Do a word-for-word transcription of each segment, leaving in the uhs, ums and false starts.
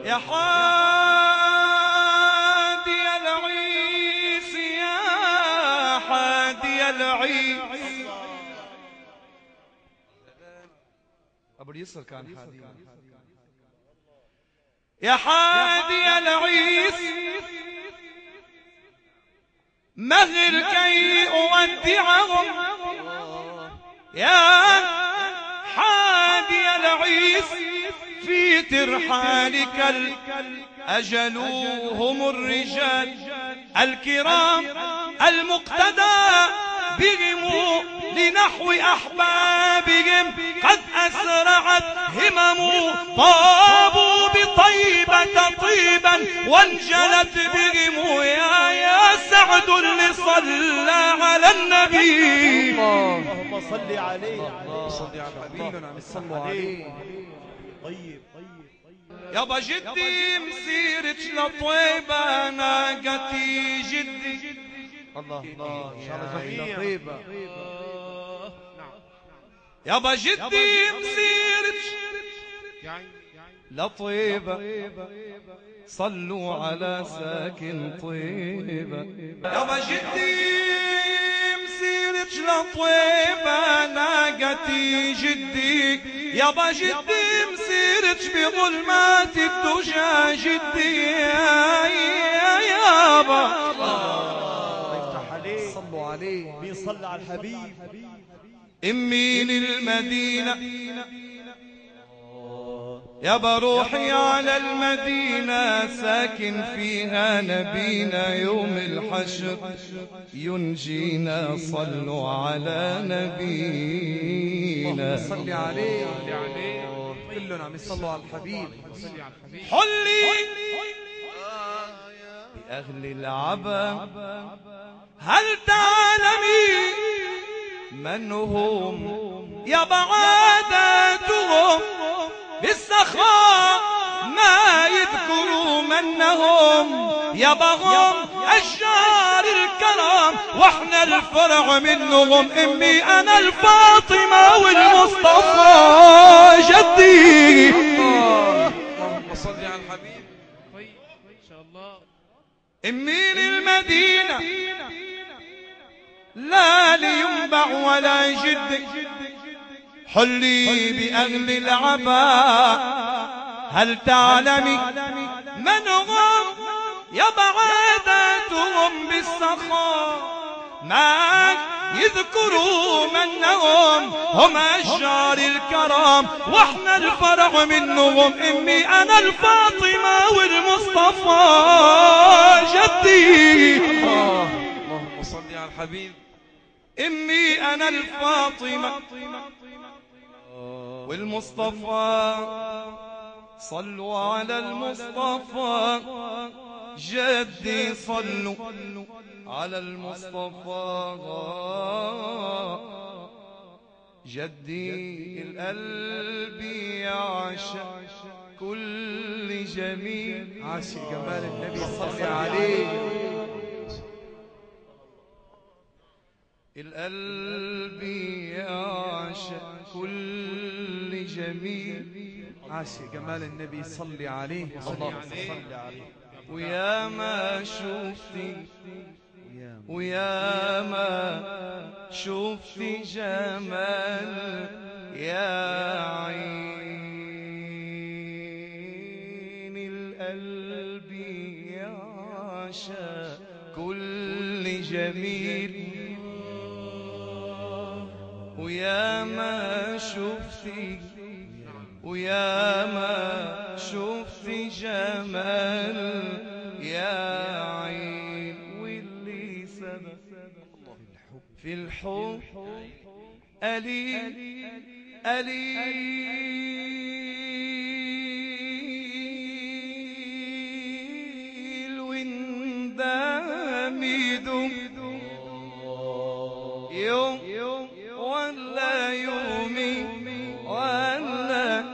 يا حادي العيس يا حادي العيس. أبو اليسر كان حادي. يا حادي العيس مهل كي أودعهم يا حادي العيس في ترحالك الأجل هم الرجال الكرام المقتدى بهم لنحو أحبابهم قد أسرعت همم طابوا بطيبة طيبا وانجلت بهم يا يا سعد اللي صلى على النبي. اللهم صل عليه. اللهم صل على حبيبنا صلوا عليه. طيب طيب يابا جدي مسيرك لطيبة ناقتي جدي. الله الله ان شاء الله جميع طيبة. يابا جدي مسيرك لطيبة صلوا على ساكن طيبة. يابا جدي مسيرك لطيبة ناقتي جدي. يابا جدي مسيرك بظلمات الدجى جدي يا يابا. الله يفتح عليه. صلوا عليه. بيصلي على الحبيب. امي للمدينة يابا روحي على المدينة ساكن فيها نبينا يوم الحشر ينجينا. صلوا على نبينا. صل عليه. كلنا عم يصلوا على الحبيب. حلي بأهل العبا هل تعلمي من هم يابا عاداتهم بالسخاء ما يذكروا منهم يابا هم أشجار الكرام واحنا الفرع منهم. امي انا الفاطمة والمصطفى جدي. اللهم صل على الحبيب. طيب ان شاء الله. امي للمدينة لا لينبع ولا يجد حلي بأهل العباء هل تعلمي من هم يابا عاداتهم بالسخاء ما يذكروا منهم هم أشجار الكرام واحنا الفرع منهم. امي انا الفاطمة والمصطفى جدي. اللهم صل على الحبيب. امي انا الفاطمة والمصطفى صلوا على المصطفى جدي. صلوا على المصطفى جدي. القلب يعشق كل جميل عاشق جمال النبي صلى عليه. القلب يعشق كل جميل عاشق جمال النبي صلى عليه. اللهم صل عليه. ويا ما شفتي ويا ما شفتي جمال يا عين. القلب يعشق كل جميل ويا ما شفتي ويا ما شفتي جمال يا عين. واللي سبب في الحب قليل قليل وندم يدوم يوم ولا يومي ولا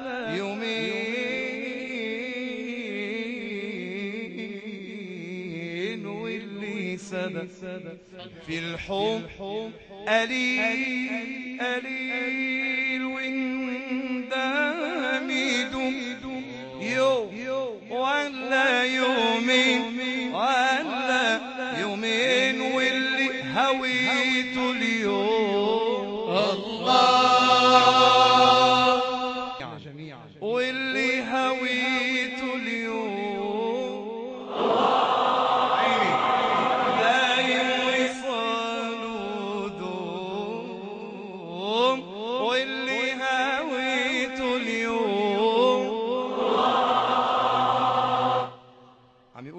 يومين. واللي سبب في الحب قليل قليل وندم يدوم يوم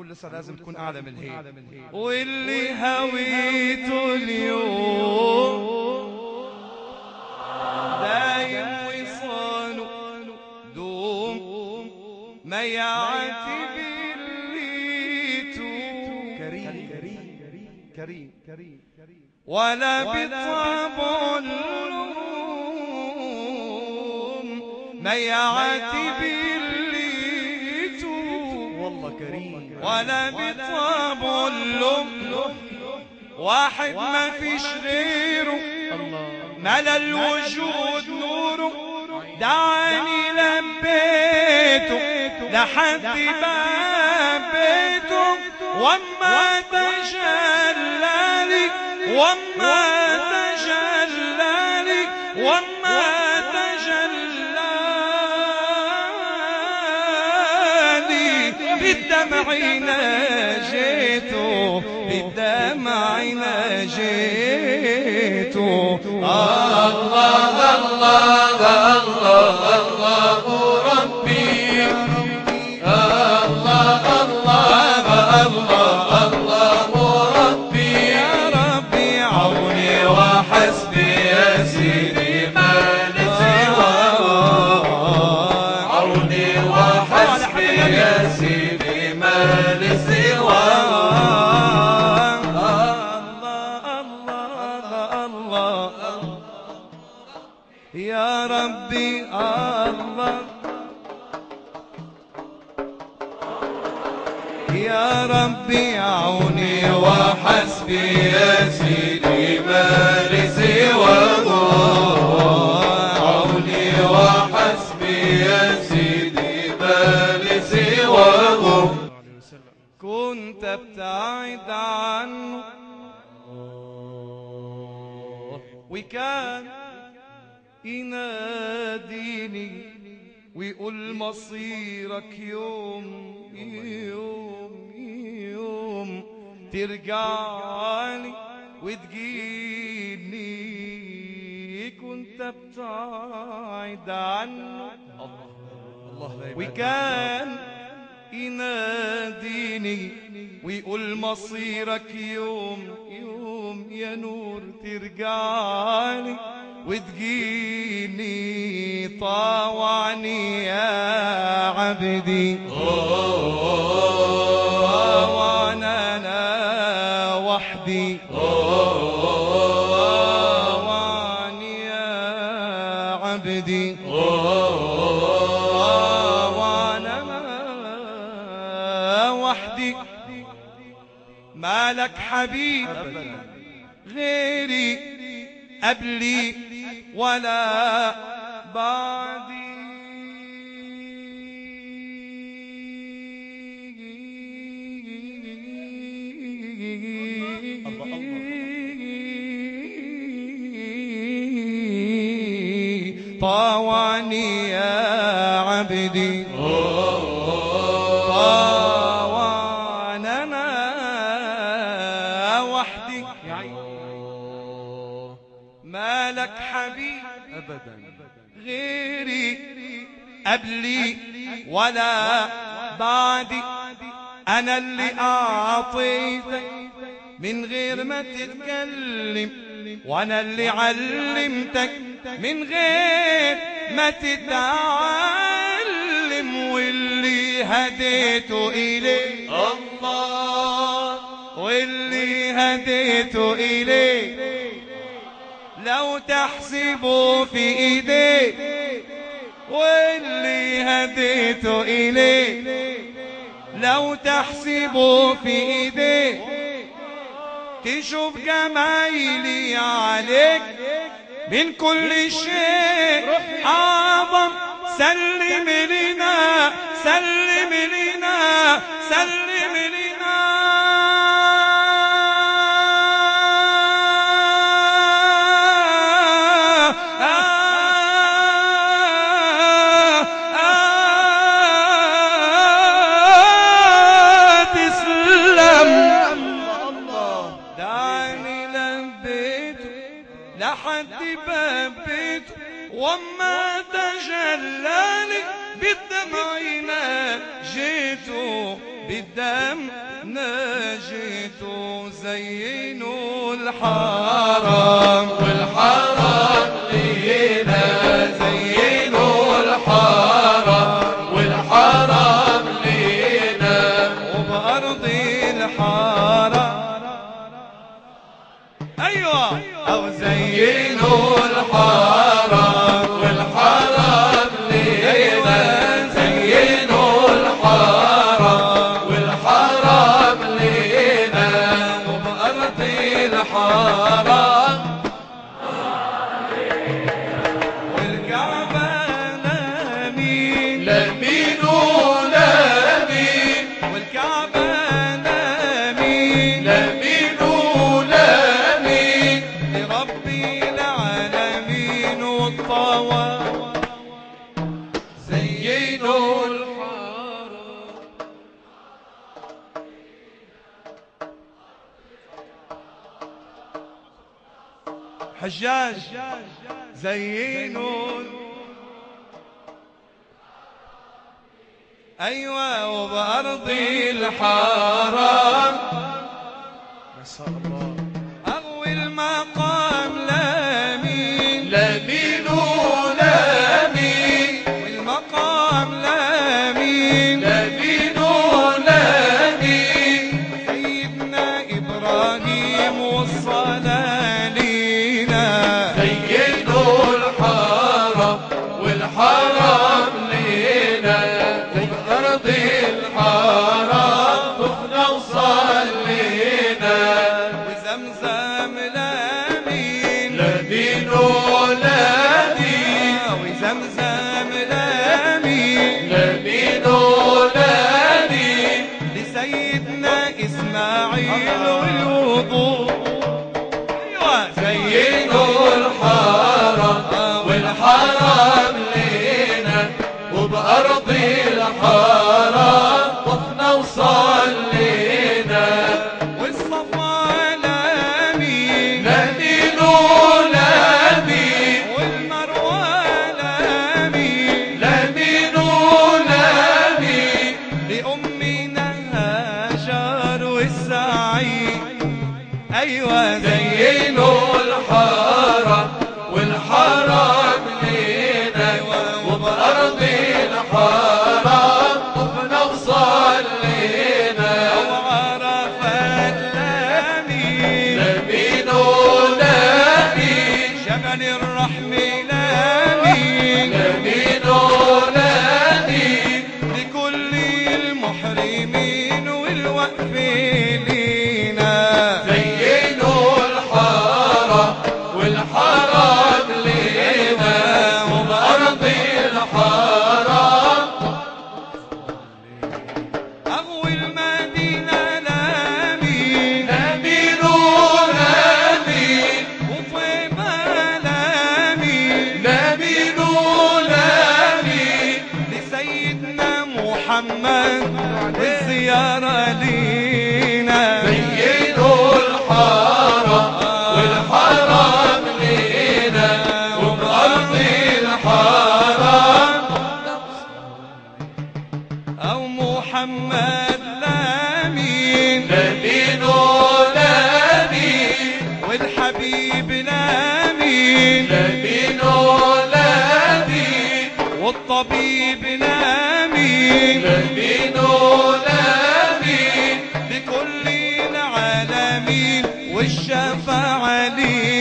لسه لازم تكون اعلى من هيك. واللي هويته اليوم دايم وصاله دوم ما يعاتب اللي توم. كريم كريم كريم كريم ولا بطبع اللوم ما يعاتب اللي توم. والله كريم. ولا بطبع اللوم واحد ما فيش غيره ملا الوجود نوره. دعاني لبيته لحد باب بيته وما تجلالي وما تجلالي وما تجلالي بالدمع ناجيته بالدمع ناجيته. الله الله الله الله ربي الله الله الله الله ربي يا ربي عوني وحسبي يا سيدي ما لسواه. عوني وحسبي يا سيدي ما لسواه. يا ربي الله يا ربي عوني وحسبي يا سيدي ما لي سواه. عوني وحسبي يا سيدي ما لي سواه. كنت ابتعد عنه وكان يناديني ويقول مصيرك يوم يوم يوم ترجعلي وتجيني. كنت ابتعد عنه وكان يناديني ويقول مصيرك يوم يوم يا نور ترجعلي وتجيني. طاوعني يا عبدي طاوعنا انا وحدي. طاوعني يا عبدي طاوعنا انا وحدي. مالك حبيب غيري قبلي ولا بعدي. طاوعني يا عبدي طاوعنا انا وحدي. مالك حبيب ابدا غيري قبلي ولا بعدي. انا اللي اعطيتك من غير ما تتكلم وانا اللي علمتك من غير ما تتعلم واللي هديته اليه الله واللي هديته اليه لو تحسبوا في ايديه واللي هديته اليه لو تحسبوا في ايديه تشوف جمايلي عليك من كل شيء اعظم. سلم لنا سلم لنا سلم لنا لحد باب بيته وما تجلالي بالدمع ناجيته بالدم نجيت زينوا الحرم والحرم لينا زينوا الحرم والحرم لينا وبأرض الحرم أيوة أو زينوا الحرم والحرم لينا زينوا الحرم والحرم لينا وبأرض الحرم والكعبة لمين لمين ولمين والكعبة لمين لمين ولمين لربي العالمين والطواف زينوا الحرم حجاج زينوا أيوة وبأرض الحرم ما شاء الله أغوي المقام لمين لمين ولمين والمقام لمين لمين ولمين سيدنا إبراهيم والصلاة لينا زينوا الحرم والحرم لينا وبأرض الحرم طفنا وصلينا وزمزم لمين لمين ولمين وزمزم لمين لمين ولمين لسيدنا إسماعيل والوضوء أيوة زينوا الحرم والحرم لينا وبأرض الحرم طفنا وصلينا والصفا لمين لمين ولمين والمروة لمين لمين ولمين لأمنا هاجر والسعي أيوة زينوا الحرم والحرم لينا وبأرض الحرم طفنا وصلينا وعرفت لمين لمين ولمين جبل الرحم لمين لمين ولمين لكل المحرمين والوقف لينا زينوا الحرم والحرم لينا وبأرض الحرم أغوي المدينة لمين لمين ولمين وطيبة لمين لمين ولمين لسيدنا محمد والزيارة لينا زينوا الحرم والحرم لينا وبأرض الحرم أو محمد لمين لمين ولمين والحبيب لمين لمين ولمين والطبيب لمين لمين ولمين لكل العالمين والشفاعة لينا